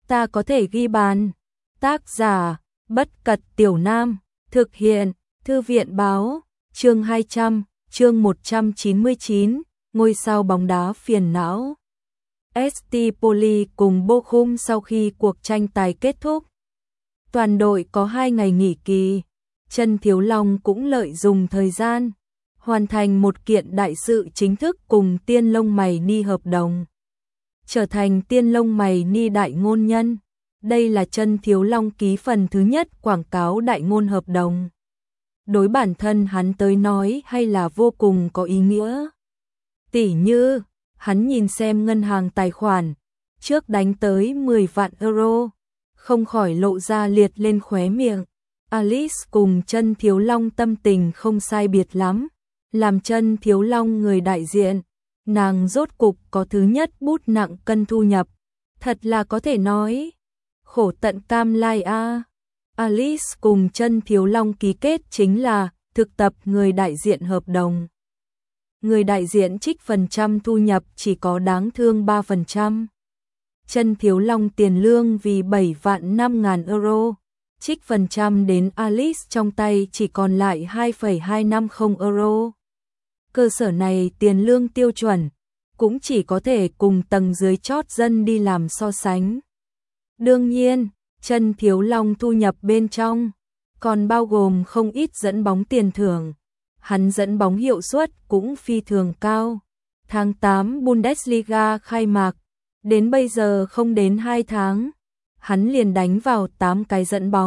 ta có thể ghi bàn. Tác giả, Bất Cật Tiểu Nam, thực hiện, Thư viện báo, chương 200, chương 199, ngôi sao bóng đá phiền não. ST Poli cùng Bochum sau khi cuộc tranh tài kết thúc. Toàn đội có 2 ngày nghỉ kỳ, Trần Thiếu Long cũng lợi dụng thời gian, hoàn thành một kiện đại sự chính thức cùng Tiên Lông Mày Ni hợp đồng. Trở thành Tiên Lông Mày Ni đại ngôn nhân. Đây là Trần Thiếu Long ký phần thứ nhất quảng cáo đại ngôn hợp đồng. Đối bản thân hắn tới nói hay là vô cùng có ý nghĩa. Tỉ như, hắn nhìn xem ngân hàng tài khoản, trước đánh tới 10 vạn euro, không khỏi lộ ra liệt lên khóe miệng. Alice cùng Trần Thiếu Long tâm tình không sai biệt lắm, làm Trần Thiếu Long người đại diện, nàng rốt cục có thứ nhất bút nặng cân thu nhập, thật là có thể nói, khổ tận cam lai a. Alice cùng Trần Thiếu Long ký kết chính là thực tập người đại diện hợp đồng. Người đại diện trích phần trăm thu nhập chỉ có đáng thương 3%. Trần Thiếu Long tiền lương vì 7 vạn 5.000 euro, trích phần trăm đến Alice trong tay chỉ còn lại 2,250 euro. Cơ sở này tiền lương tiêu chuẩn, cũng chỉ có thể cùng tầng dưới chót dân đi làm so sánh. Đương nhiên, Trần Thiếu Long thu nhập bên trong, còn bao gồm không ít dẫn bóng tiền thưởng. Hắn dẫn bóng hiệu suất cũng phi thường cao. Tháng 8 Bundesliga khai mạc, đến bây giờ không đến 2 tháng, hắn liền đánh vào 8 cái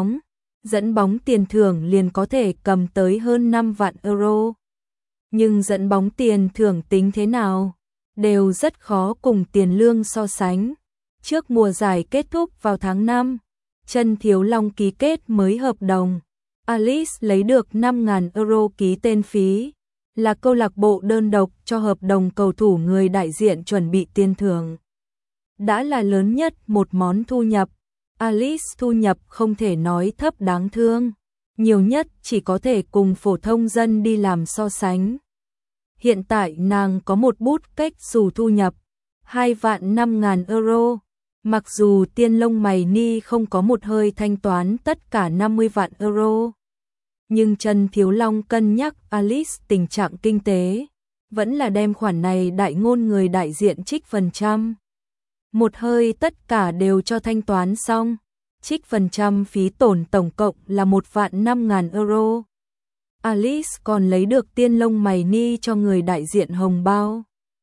dẫn bóng tiền thưởng liền có thể cầm tới hơn 5 vạn euro. Nhưng dẫn bóng tiền thưởng tính thế nào, đều rất khó cùng tiền lương so sánh. Trước mùa giải kết thúc vào tháng 5, Trần Thiếu Long ký kết mới hợp đồng. Alice lấy được 5.000 euro ký tên phí, là câu lạc bộ đơn độc cho hợp đồng cầu thủ người đại diện chuẩn bị tiền thưởng. Đã là lớn nhất một món thu nhập, Alice thu nhập không thể nói thấp đáng thương, nhiều nhất chỉ có thể cùng phổ thông dân đi làm so sánh. Hiện tại nàng có một bút cách xù thu nhập, 2 vạn 5.000 euro. Mặc dù Tiên Lông Mày Ni không có một hơi thanh toán tất cả 50 vạn euro, nhưng Trần Thiếu Long cân nhắc Alice tình trạng kinh tế, vẫn là đem khoản này đại ngôn người đại diện trích phần trăm. Một hơi tất cả đều cho thanh toán xong, trích phần trăm phí tổn tổng cộng là 1 vạn 5.000 euro. Alice còn lấy được Tiên Lông Mày Ni cho người đại diện hồng bao.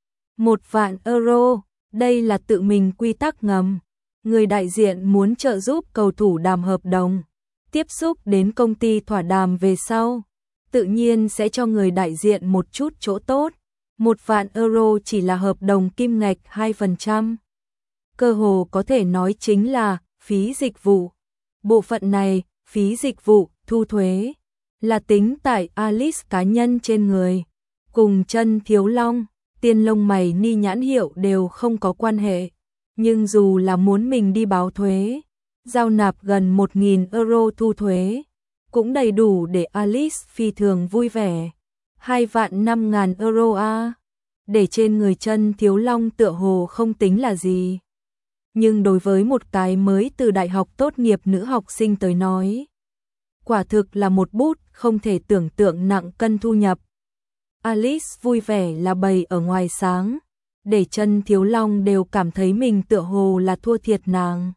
1 vạn euro. Đây là tự mình quy tắc ngầm. Người đại diện muốn trợ giúp cầu thủ đàm hợp đồng, tiếp xúc đến công ty thỏa đàm về sau, tự nhiên sẽ cho người đại diện một chút chỗ tốt. 1 vạn euro chỉ là hợp đồng kim ngạch 2%. Cơ hồ có thể nói chính là phí dịch vụ. Bộ phận này, phí dịch vụ, thu thuế, là tính tại Alice cá nhân trên người. Cùng Trần Thiếu Long, Tiên Lông Mày Ni nhãn hiệu đều không có quan hệ, nhưng dù là muốn mình đi báo thuế, giao nạp gần 1.000 euro thu thuế, cũng đầy đủ để Alice phi thường vui vẻ. 2 vạn 5.000 euro a, để trên người Trần Thiếu Long tựa hồ không tính là gì. Nhưng đối với một cái mới từ đại học tốt nghiệp nữ học sinh tới nói, quả thực là một bút không thể tưởng tượng nặng cân thu nhập. Alice vui vẻ là bày ở ngoài sáng, để Trần Thiếu Long đều cảm thấy mình tựa hồ là thua thiệt nàng.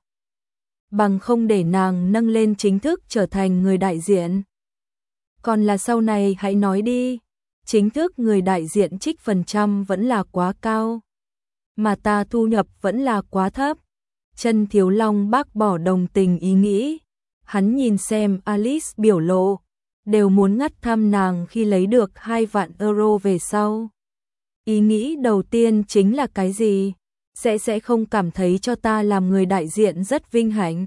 Bằng không để nàng nâng lên chính thức trở thành người đại diện. Còn là sau này hãy nói đi, chính thức người đại diện trích phần trăm vẫn là quá cao, mà ta thu nhập vẫn là quá thấp. Trần Thiếu Long bác bỏ đồng tình ý nghĩ, hắn nhìn xem Alice biểu lộ, đều muốn ngắt thăm nàng khi lấy được 2 vạn euro về sau. Ý nghĩ đầu tiên chính là cái gì? Sẽ không cảm thấy cho ta làm người đại diện rất vinh hạnh.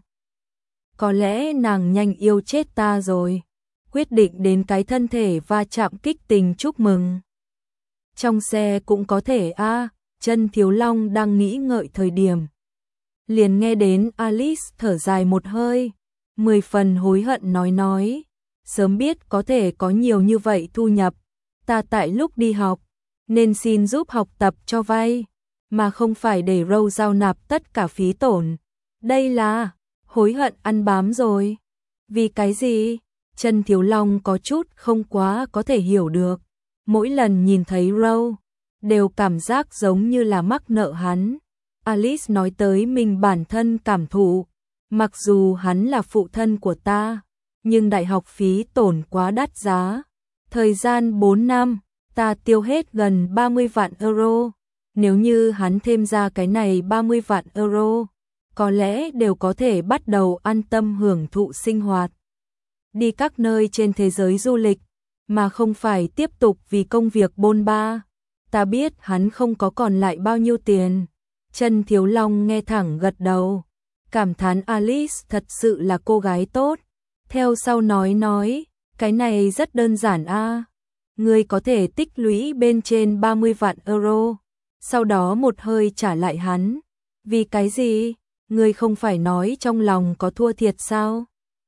Có lẽ nàng nhanh yêu chết ta rồi. Quyết định đến cái thân thể va chạm kích tình chúc mừng. Trong xe cũng có thể a. Trần Thiếu Long đang nghĩ ngợi thời điểm, liền nghe đến Alice thở dài một hơi, 10 phần hối hận nói. Sớm biết có thể có nhiều như vậy thu nhập, ta tại lúc đi học, nên xin giúp học tập cho vay, mà không phải để Râu giao nạp tất cả phí tổn. Đây là hối hận ăn bám rồi. Vì cái gì? Trần Thiếu Long có chút không quá có thể hiểu được. Mỗi lần nhìn thấy Row, đều cảm giác giống như là mắc nợ hắn. Alice nói tới mình bản thân cảm thụ. Mặc dù hắn là phụ thân của ta, nhưng đại học phí tổn quá đắt giá. Thời gian 4 năm, ta tiêu hết gần 30 vạn euro. Nếu như hắn thêm ra cái này 30 vạn euro, có lẽ đều có thể bắt đầu an tâm hưởng thụ sinh hoạt. Đi các nơi trên thế giới du lịch, mà không phải tiếp tục vì công việc bôn ba. Ta biết hắn không có còn lại bao nhiêu tiền. Trần Thiếu Long nghe thẳng gật đầu. Cảm thán Alice thật sự là cô gái tốt. Theo sau nói, cái này rất đơn giản a. Ngươi có thể tích lũy bên trên 30 vạn euro, sau đó một hơi trả lại hắn. Vì cái gì? Ngươi không phải nói trong lòng có thua thiệt sao?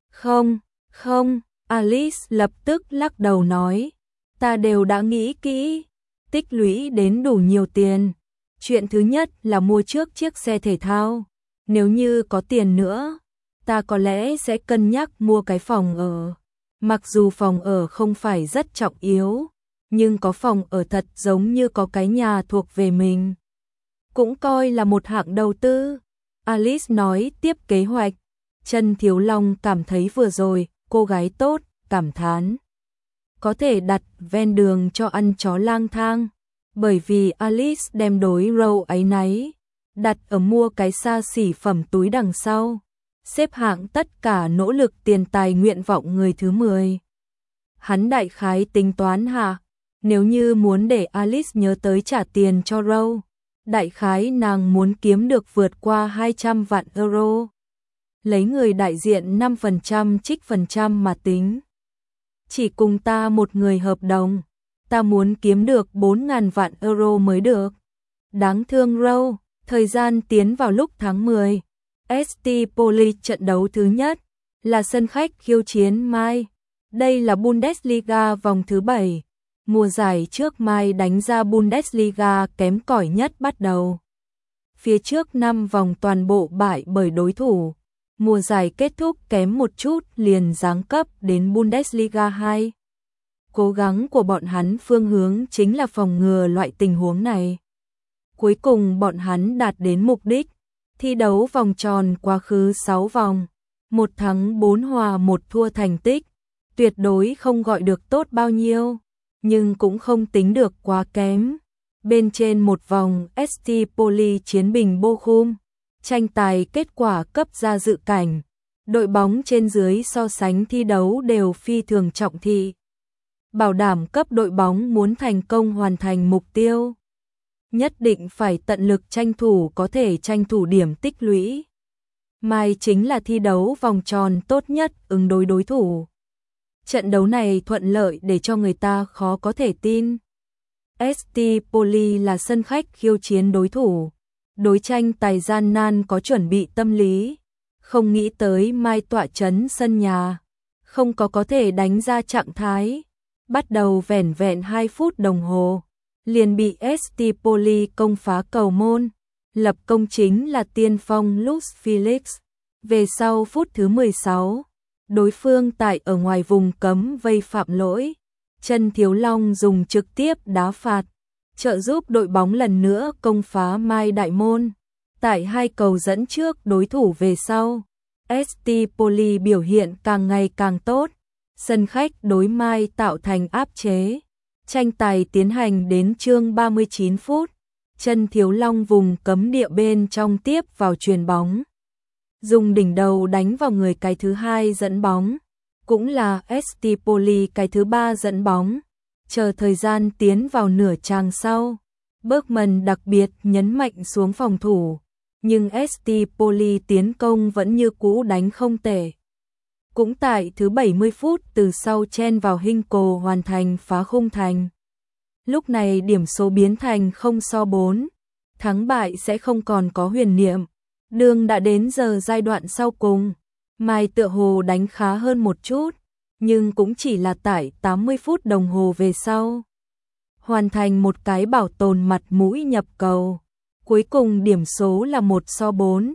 Không, Alice lập tức lắc đầu nói. Ta đều đã nghĩ kỹ, tích lũy đến đủ nhiều tiền. Chuyện thứ nhất là mua trước chiếc xe thể thao. Nếu như có tiền nữa, ta có lẽ sẽ cân nhắc mua cái phòng ở. Mặc dù phòng ở không phải rất trọng yếu, nhưng có phòng ở thật giống như có cái nhà thuộc về mình. Cũng coi là một hạng đầu tư. Alice nói tiếp kế hoạch. Trần Thiếu Long cảm thấy vừa rồi, cô gái tốt, cảm thán. Có thể đặt ven đường cho ăn chó lang thang. Bởi vì Alice đem đối Row ấy náy, đặt ở mua cái xa xỉ phẩm túi đằng sau. Xếp hạng tất cả nỗ lực tiền tài nguyện vọng người thứ 10. Hắn đại khái tính toán hạ, nếu như muốn để Alice nhớ tới trả tiền cho Row, đại khái nàng muốn kiếm được vượt qua 200 vạn euro. Lấy người đại diện 5% trích phần trăm mà tính. Chỉ cùng ta một người hợp đồng, ta muốn kiếm được 4.000 vạn euro mới được. Đáng thương Row, thời gian tiến vào lúc tháng 10. ST Poli trận đấu thứ nhất là sân khách khiêu chiến Mai. Đây là Bundesliga vòng thứ 7. Mùa giải trước Mai đánh ra Bundesliga kém cỏi nhất bắt đầu. Phía trước 5 vòng toàn bộ bại bởi đối thủ. Mùa giải kết thúc kém một chút liền giáng cấp đến Bundesliga 2. Cố gắng của bọn hắn phương hướng chính là phòng ngừa loại tình huống này. Cuối cùng bọn hắn đạt đến mục đích. Thi đấu vòng tròn quá khứ 6 vòng, 1 thắng 4 hòa 1 thua thành tích, tuyệt đối không gọi được tốt bao nhiêu, nhưng cũng không tính được quá kém. Bên trên một vòng ST Poli chiến bình Bochum, tranh tài kết quả cấp ra dự cảnh, đội bóng trên dưới so sánh thi đấu đều phi thường trọng thị. Bảo đảm cấp đội bóng muốn thành công hoàn thành mục tiêu, nhất định phải tận lực tranh thủ có thể tranh thủ điểm tích lũy. Mai chính là thi đấu vòng tròn tốt nhất ứng đối đối thủ. Trận đấu này thuận lợi để cho người ta khó có thể tin. ST Poli là sân khách khiêu chiến đối thủ. Đối tranh tài gian nan có chuẩn bị tâm lý. Không nghĩ tới Mai tọa trấn sân nhà, không có thể đánh ra trạng thái. Bắt đầu vẻn vẹn 2 phút đồng hồ, liền bị ST Poli công phá cầu môn. Lập công chính là tiên phong Lutz Felix. Về sau phút thứ 16, đối phương tại ở ngoài vùng cấm vây phạm lỗi. Trần Thiếu Long dùng trực tiếp đá phạt, trợ giúp đội bóng lần nữa công phá Mai đại môn. Tại 2 cầu dẫn trước đối thủ về sau, ST Poli biểu hiện càng ngày càng tốt. Sân khách đối Mai tạo thành áp chế. Tranh tài tiến hành đến chương 39 phút. Trần Thiếu Long vùng cấm địa bên trong tiếp vào chuyền bóng. Dùng đỉnh đầu đánh vào người cái thứ 2 dẫn bóng. Cũng là ST Poli cái thứ 3 dẫn bóng. Chờ thời gian tiến vào nửa trang sau, Bergman đặc biệt nhấn mạnh xuống phòng thủ. Nhưng ST Poli tiến công vẫn như cũ đánh không tệ. Cũng tại thứ 70 phút từ sau chen vào Hinco hoàn thành phá khung thành. Lúc này điểm số biến thành 0-4. Thắng bại sẽ không còn có huyền niệm. Đường đã đến giờ giai đoạn sau cùng. Mai tựa hồ đánh khá hơn một chút, nhưng cũng chỉ là tại 80 phút đồng hồ về sau. Hoàn thành một cái bảo tồn mặt mũi nhập cầu. Cuối cùng điểm số là 1-4.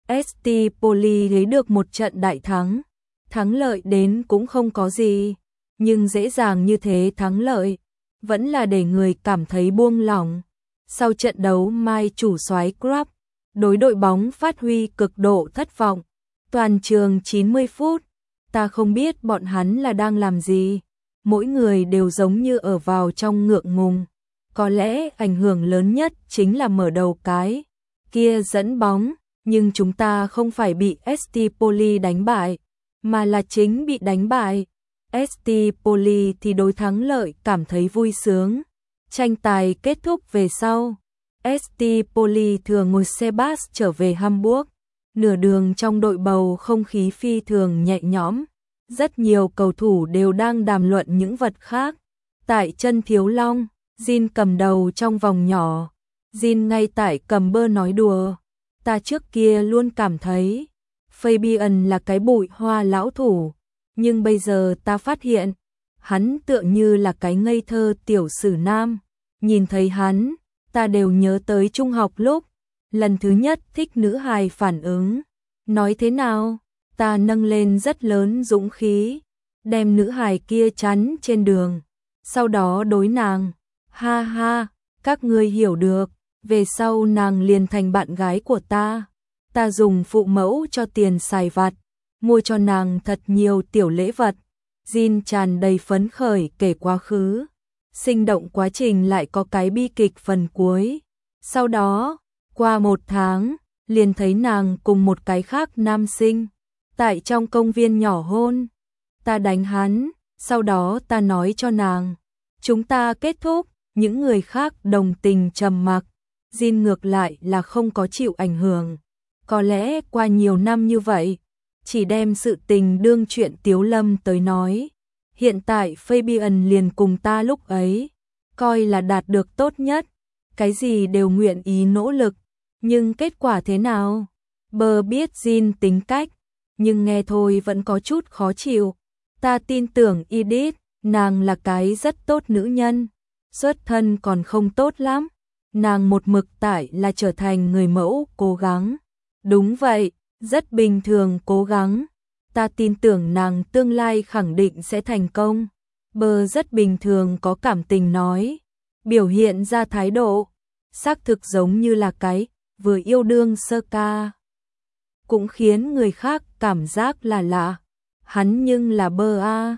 ST Poli lấy được một trận đại thắng. Thắng lợi đến cũng không có gì, nhưng dễ dàng như thế thắng lợi, vẫn là để người cảm thấy buông lỏng. Sau trận đấu Mai chủ soái Club, đối đội bóng phát huy cực độ thất vọng. Toàn trường 90 phút, ta không biết bọn hắn là đang làm gì. Mỗi người đều giống như ở vào trong ngượng ngùng. Có lẽ ảnh hưởng lớn nhất chính là mở đầu cái kia dẫn bóng, nhưng chúng ta không phải bị ST Poli đánh bại, mà là chính bị đánh bại. ST Poli thì đối thắng lợi cảm thấy vui sướng. Tranh tài kết thúc về sau, ST Poli thường ngồi xe bus trở về Hamburg. Nửa đường trong đội bầu không khí phi thường nhẹ nhõm. Rất nhiều cầu thủ đều đang đàm luận những vật khác. Tại chân Thiếu Long, Jin cầm đầu trong vòng nhỏ. Jin ngay tại cầm bơ nói đùa. Ta trước kia luôn cảm thấy Fabian là cái bụi hoa lão thủ, nhưng bây giờ ta phát hiện hắn tựa như là cái ngây thơ tiểu sử nam. Nhìn thấy hắn, ta đều nhớ tới trung học lúc lần thứ nhất thích nữ hài phản ứng. Nói thế nào? Ta nâng lên rất lớn dũng khí, đem nữ hài kia chắn trên đường, sau đó đối nàng. Ha ha, các ngươi hiểu được. Về sau nàng liền thành bạn gái của ta. Ta dùng phụ mẫu cho tiền xài vặt, mua cho nàng thật nhiều tiểu lễ vật. Jin tràn đầy phấn khởi kể quá khứ. Sinh động quá trình lại có cái bi kịch phần cuối. Sau đó, qua 1 tháng, liền thấy nàng cùng một cái khác nam sinh tại trong công viên nhỏ hôn. Ta đánh hắn, sau đó ta nói cho nàng chúng ta kết thúc. Những người khác đồng tình trầm mặc. Jin ngược lại là không có chịu ảnh hưởng. Có lẽ qua nhiều năm như vậy, chỉ đem sự tình đương chuyện Tiếu Lâm tới nói. Hiện tại Fabian liền cùng ta lúc ấy, coi là đạt được tốt nhất, cái gì đều nguyện ý nỗ lực. Nhưng kết quả thế nào? Bơ biết Jin tính cách, nhưng nghe thôi vẫn có chút khó chịu. Ta tin tưởng Edith, nàng là cái rất tốt nữ nhân, xuất thân còn không tốt lắm. Nàng một mực tại là trở thành người mẫu cố gắng. Đúng vậy, rất bình thường cố gắng. Ta tin tưởng nàng tương lai khẳng định sẽ thành công. Bơ rất bình thường có cảm tình nói, biểu hiện ra thái độ, xác thực giống như là cái vừa yêu đương sơ ca. Cũng khiến người khác cảm giác là lạ. Hắn nhưng là Bơ a.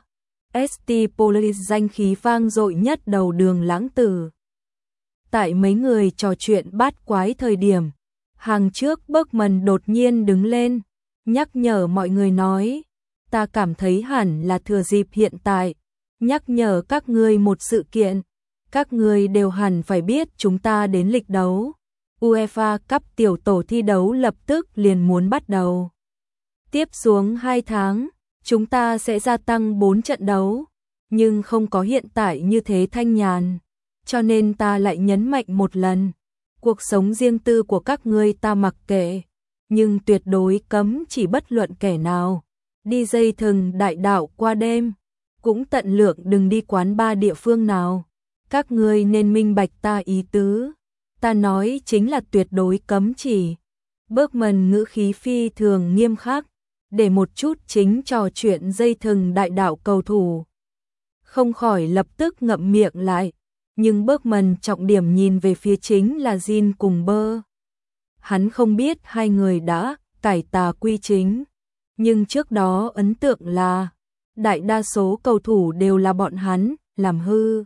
ST Poli danh khí vang dội nhất đầu đường Lãng Tử. Tại mấy người trò chuyện bát quái thời điểm, hàng trước Bergman đột nhiên đứng lên, nhắc nhở mọi người nói, ta cảm thấy hẳn là thừa dịp hiện tại, nhắc nhở các ngươi một sự kiện, các ngươi đều hẳn phải biết chúng ta đến lịch đấu. UEFA Cup tiểu tổ thi đấu lập tức liền muốn bắt đầu. Tiếp xuống 2 tháng, chúng ta sẽ gia tăng 4 trận đấu, nhưng không có hiện tại như thế thanh nhàn. Cho nên ta lại nhấn mạnh một lần, cuộc sống riêng tư của các ngươi ta mặc kệ, nhưng tuyệt đối cấm chỉ bất luận kẻ nào đi dây thừng đại đạo qua đêm, cũng tận lượng đừng đi quán bar địa phương nào. Các ngươi nên minh bạch ta ý tứ. Ta nói chính là tuyệt đối cấm chỉ. Bergman ngữ khí phi thường nghiêm khắc, để một chút chính trò chuyện dây thừng đại đạo cầu thủ không khỏi lập tức ngậm miệng lại. Nhưng Bergman trọng điểm nhìn về phía chính là Jin cùng Bơ. Hắn không biết hai người đã cải tà quy chính, nhưng trước đó ấn tượng là đại đa số cầu thủ đều là bọn hắn làm hư.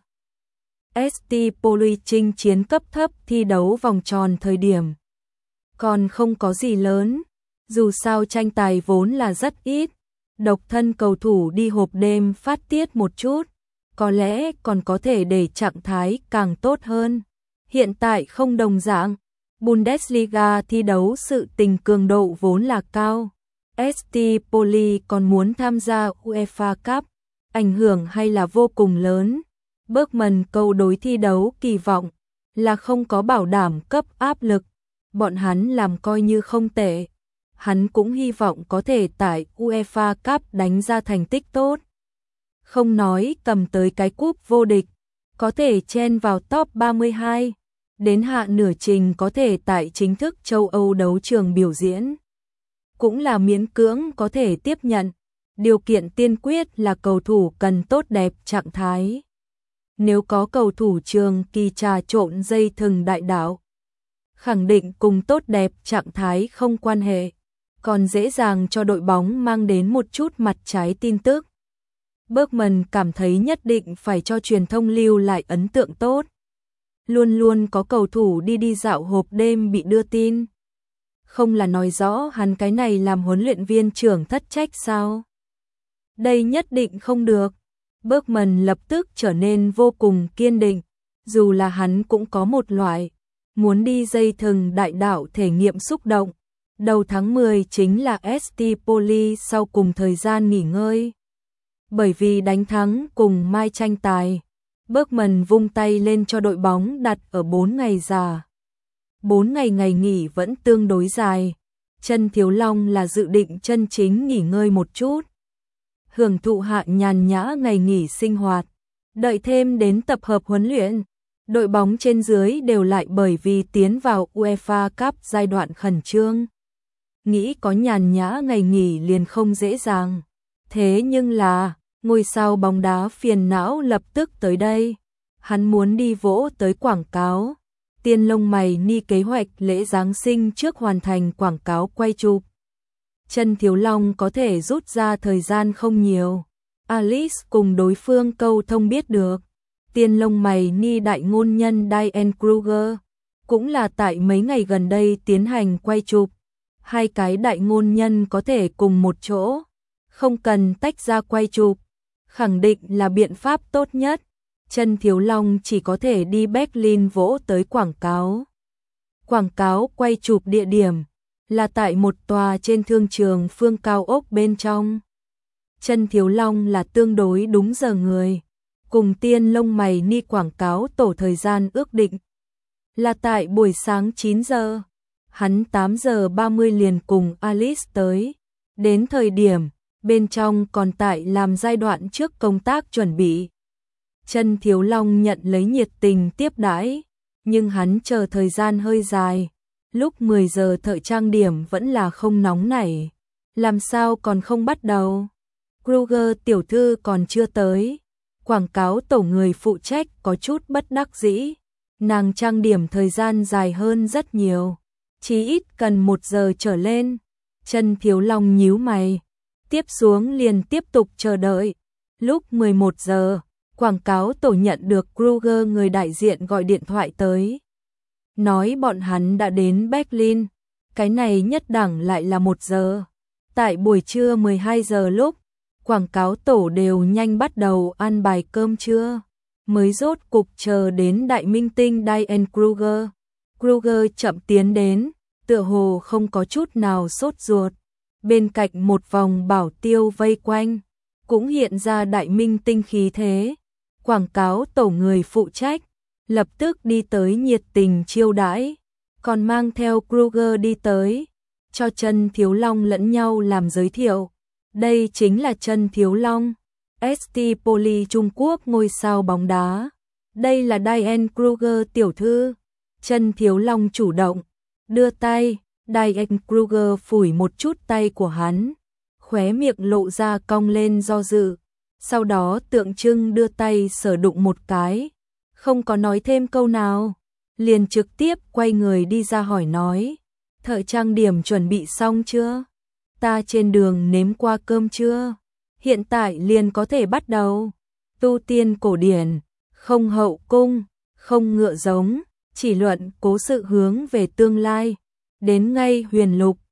ST Poli chinh chiến cấp thấp thi đấu vòng tròn thời điểm còn không có gì lớn, dù sao tranh tài vốn là rất ít, độc thân cầu thủ đi hộp đêm phát tiết một chút, có lẽ còn có thể để trạng thái càng tốt hơn. Hiện tại không đồng dạng, Bundesliga thi đấu sự tình cường độ vốn là cao. ST Poli còn muốn tham gia UEFA Cup, ảnh hưởng hay là vô cùng lớn. Bergman câu đối thi đấu kỳ vọng là không có bảo đảm cấp áp lực, bọn hắn làm coi như không tệ. Hắn cũng hy vọng có thể tại UEFA Cup đánh ra thành tích tốt. Không nói cầm tới cái cúp vô địch, có thể chen vào top 32, đến hạ nửa trình có thể tại chính thức châu Âu đấu trường biểu diễn. cũng là miễn cưỡng có thể tiếp nhận. Điều kiện tiên quyết là cầu thủ cần tốt đẹp trạng thái. Nếu có cầu thủ trường kỳ trà trộn dây thừng đại đạo, khẳng định cùng tốt đẹp trạng thái không quan hệ, còn dễ dàng cho đội bóng mang đến một chút mặt trái tin tức. Bergman cảm thấy nhất định phải cho truyền thông lưu lại ấn tượng tốt. Luôn luôn có cầu thủ đi dạo hộp đêm bị đưa tin. Không là nói rõ hắn cái này làm huấn luyện viên trưởng thất trách sao? Đây nhất định không được. Bergman lập tức trở nên vô cùng kiên định, dù là hắn cũng có một loại muốn đi dây thừng đại đạo thể nghiệm xúc động. Đầu tháng 10 chính là ST Poli sau cùng thời gian nghỉ ngơi. Bởi vì đánh thắng cùng Mai tranh tài, Bergman vung tay lên cho đội bóng đặt ở 4 ngày giả. 4 ngày nghỉ vẫn tương đối dài. Chân Thiếu Long là dự định chân chính nghỉ ngơi một chút, hưởng thụ hạ nhàn nhã ngày nghỉ sinh hoạt, đợi thêm đến tập hợp huấn luyện. Đội bóng trên dưới đều lại bởi vì tiến vào UEFA Cup giai đoạn khẩn trương. Nghĩ có nhàn nhã ngày nghỉ liền không dễ dàng. Thế nhưng là, ngôi sao bóng đá phiền não lập tức tới đây. Hắn muốn đi vỗ tới quảng cáo. Tiên lông mày ni kế hoạch lễ Giáng sinh trước hoàn thành quảng cáo quay chụp. Chân Thiếu Long có thể rút ra thời gian không nhiều. Alice cùng đối phương câu thông biết được. Tiên lông mày ni đại ngôn nhân Diane Kruger cũng là tại mấy ngày gần đây tiến hành quay chụp. Hai cái đại ngôn nhân có thể cùng một chỗ, không cần tách ra quay chụp, khẳng định là biện pháp tốt nhất. Chân Thiếu Long chỉ có thể đi Berlin vỗ tới quảng cáo. Quảng cáo quay chụp địa điểm là tại một tòa trên thương trường phương cao ốc bên trong. Chân Thiếu Long là tương đối đúng giờ người, cùng tiên lông mày ni quảng cáo tổ thời gian ước định là tại buổi sáng 9 giờ. Hắn 8 giờ 30 liền cùng Alice tới. Đến thời điểm, bên trong còn tại làm giai đoạn trước công tác chuẩn bị. Chân Thiếu Long nhận lấy nhiệt tình tiếp đãi, nhưng hắn chờ thời gian hơi dài. Lúc 10 giờ thợ trang điểm vẫn là không nóng nảy. Làm sao còn không bắt đầu? Kruger tiểu thư còn chưa tới. Quảng cáo tổ người phụ trách có chút bất đắc dĩ. Nàng trang điểm thời gian dài hơn rất nhiều, chí ít cần 1 giờ trở lên. Chân Thiếu Long nhíu mày, tiếp xuống liền tiếp tục chờ đợi. Lúc 11 giờ, quảng cáo tổ nhận được Kruger người đại diện gọi điện thoại tới, nói bọn hắn đã đến Berlin. Cái này nhất đẳng lại là 1 giờ. Tại buổi trưa 12 giờ lúc, quảng cáo tổ đều nhanh bắt đầu ăn bài cơm trưa, mới rốt cục chờ đến đại minh tinh Diane Kruger. Kruger chậm tiến đến, tựa hồ không có chút nào sốt ruột. Bên cạnh một vòng bảo tiêu vây quanh, cũng hiện ra đại minh tinh khí thế. Quảng cáo tổ người phụ trách lập tức đi tới nhiệt tình chiêu đãi, còn mang theo Kruger đi tới, cho Chân Thiếu Long lẫn nhau làm giới thiệu. Đây chính là Chân Thiếu Long, ST Poli Trung Quốc ngôi sao bóng đá. Đây là Diane Kruger tiểu thư. Chân Thiếu Long chủ động đưa tay, Diane Kruger phủi một chút tay của hắn, khóe miệng lộ ra cong lên do dự, sau đó tượng trưng đưa tay sờ đụng một cái, không có nói thêm câu nào, liền trực tiếp quay người đi ra hỏi nói, thợ trang điểm chuẩn bị xong chưa? Ta trên đường nếm qua cơm chưa? Hiện tại liền có thể bắt đầu. Tu tiên cổ điển, không hậu cung, không ngựa giống, chỉ luận cố sự hướng về tương lai. Đến ngay huyền lục,